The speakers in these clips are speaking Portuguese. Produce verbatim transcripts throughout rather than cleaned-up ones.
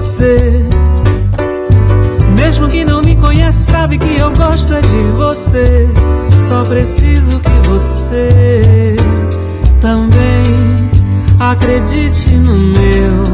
você. Mesmo que não me conhece, sabe que eu gosto é de você. Só preciso que você também acredite no meu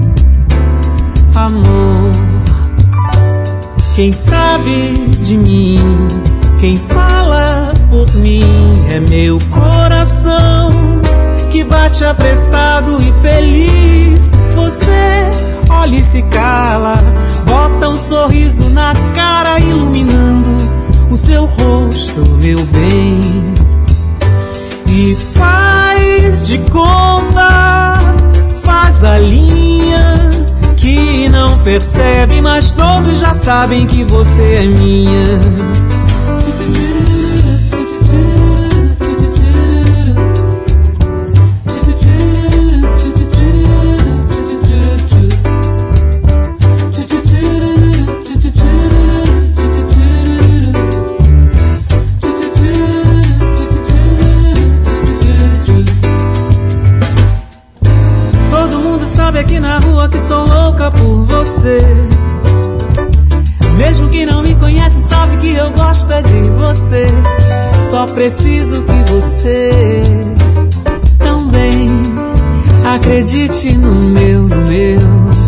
amor. Quem sabe de mim, quem fala por mim é meu coração, que bate apressado e feliz. Você olha e se cala, bota um sorriso na cara, iluminando o seu rosto, meu bem. E faz de conta, faz a linha, que não percebe, mas todos já sabem que você é minha. Sabe aqui na rua que sou louca por você. Mesmo que não me conhece, sabe que eu gosto é de você. Só preciso que você também acredite no meu, no meu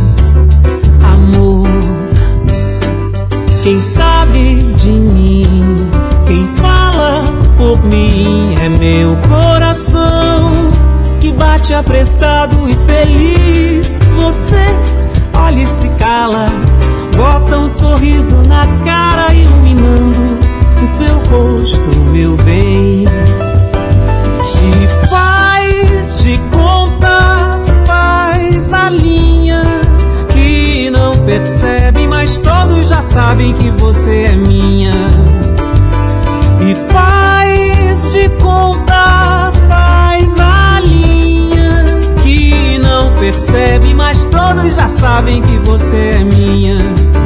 amor. Quem sabe de mim, quem fala por mim é meu coração, que bate apressado e feliz. Você olha e se cala, bota um sorriso na cara, iluminando o seu rosto, meu bem. E faz de conta, faz a linha, que não percebe, mas todos já sabem que você é minha. E faz de conta, faz a linha, que não percebe, mas todos já sabem que você é minha.